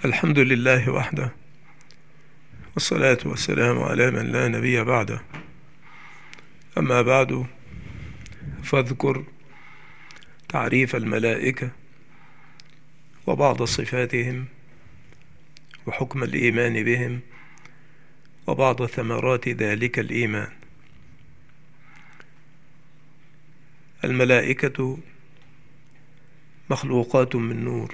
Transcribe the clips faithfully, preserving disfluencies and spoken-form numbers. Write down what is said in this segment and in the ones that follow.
الحمد لله وحده، والصلاة والسلام على من لا نبي بعده. أما بعد، فاذكر تعريف الملائكة وبعض صفاتهم وحكم الإيمان بهم وبعض ثمرات ذلك الإيمان. الملائكة مخلوقات من نور،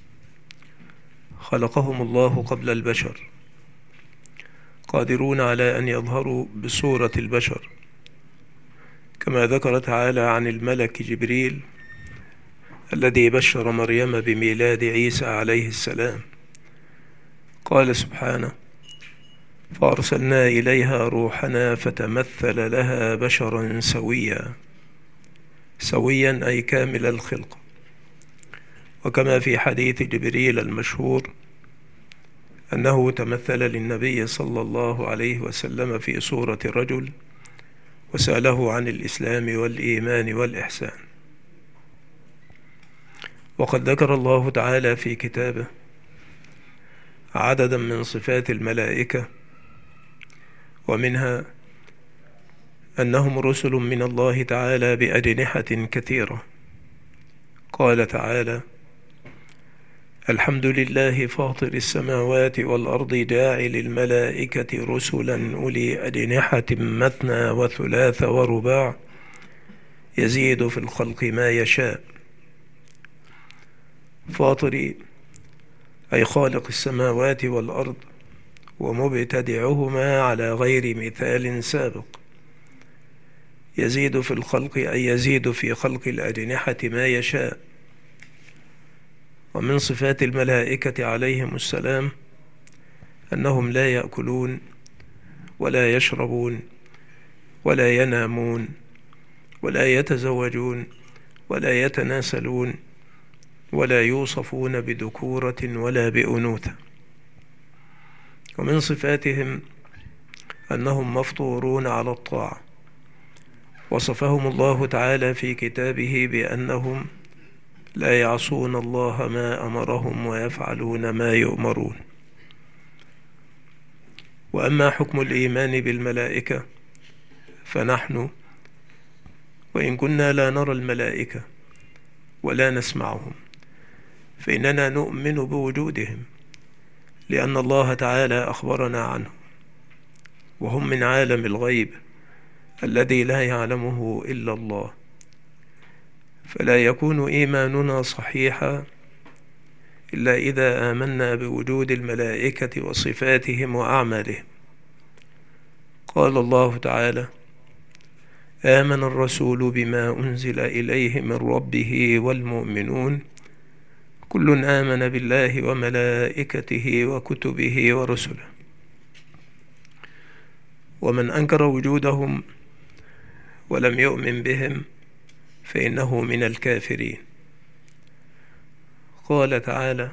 خلقهم الله قبل البشر، قادرون على أن يظهروا بصورة البشر، كما ذكر تعالى عن الملك جبريل الذي بشر مريم بميلاد عيسى عليه السلام. قال سبحانه: فأرسلنا إليها روحنا فتمثل لها بشرا سويا. سويا أي كامل الخلق. وكما في حديث جبريل المشهور أنه تمثل للنبي صلى الله عليه وسلم في صورة رجل وسأله عن الإسلام والإيمان والإحسان. وقد ذكر الله تعالى في كتابه عددا من صفات الملائكة، ومنها أنهم رسل من الله تعالى بأجنحة كثيرة. قال تعالى: الحمد لله فاطر السماوات والأرض جاعل الملائكة رسلا أولي أجنحة مثنى وثلاث ورباع يزيد في الخلق ما يشاء. فاطر أي خالق السماوات والأرض ومبتدعهما على غير مثال سابق. يزيد في الخلق أي يزيد في خلق الأجنحة ما يشاء. ومن صفات الملائكة عليهم السلام أنهم لا يأكلون ولا يشربون ولا ينامون ولا يتزوجون ولا يتناسلون ولا يوصفون بذكورة ولا بأنوثة. ومن صفاتهم أنهم مفطورون على الطاعة. وصفهم الله تعالى في كتابه بأنهم لا يعصون الله ما أمرهم ويفعلون ما يؤمرون. وأما حكم الإيمان بالملائكة فنحن وإن كنا لا نرى الملائكة ولا نسمعهم فإننا نؤمن بوجودهم، لأن الله تعالى أخبرنا عنهم، وهم من عالم الغيب الذي لا يعلمه إلا الله. فلا يكون إيماننا صحيحا إلا إذا آمنا بوجود الملائكة وصفاتهم وأعمالهم. قال الله تعالى: آمن الرسول بما أنزل إليه من ربه والمؤمنون كل آمن بالله وملائكته وكتبه ورسله. ومن أنكر وجودهم ولم يؤمن بهم فإنه من الكافرين. قال تعالى: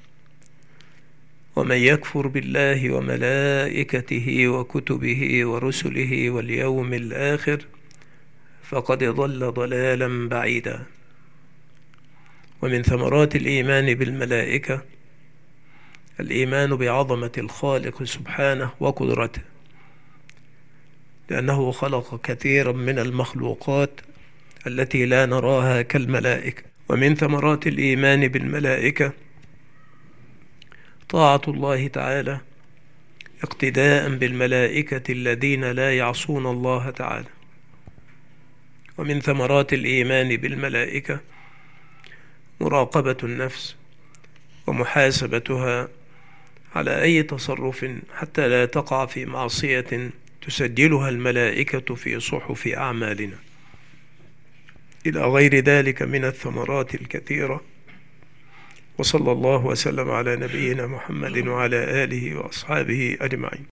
ومن يكفر بالله وملائكته وكتبه ورسله واليوم الآخر فقد ضل ضلالا بعيدا. ومن ثمرات الإيمان بالملائكة الإيمان بعظمة الخالق سبحانه وقدرته، لأنه خلق كثيرا من المخلوقات التي لا نراها كالملائكة. ومن ثمرات الإيمان بالملائكة طاعة الله تعالى اقتداء بالملائكة الذين لا يعصون الله تعالى. ومن ثمرات الإيمان بالملائكة مراقبة النفس ومحاسبتها على أي تصرف حتى لا تقع في معصية تسجلها الملائكة في صحف أعمالنا، إلى غير ذلك من الثمرات الكثيرة. وصلى الله وسلم على نبينا محمد وعلى آله وأصحابه أجمعين.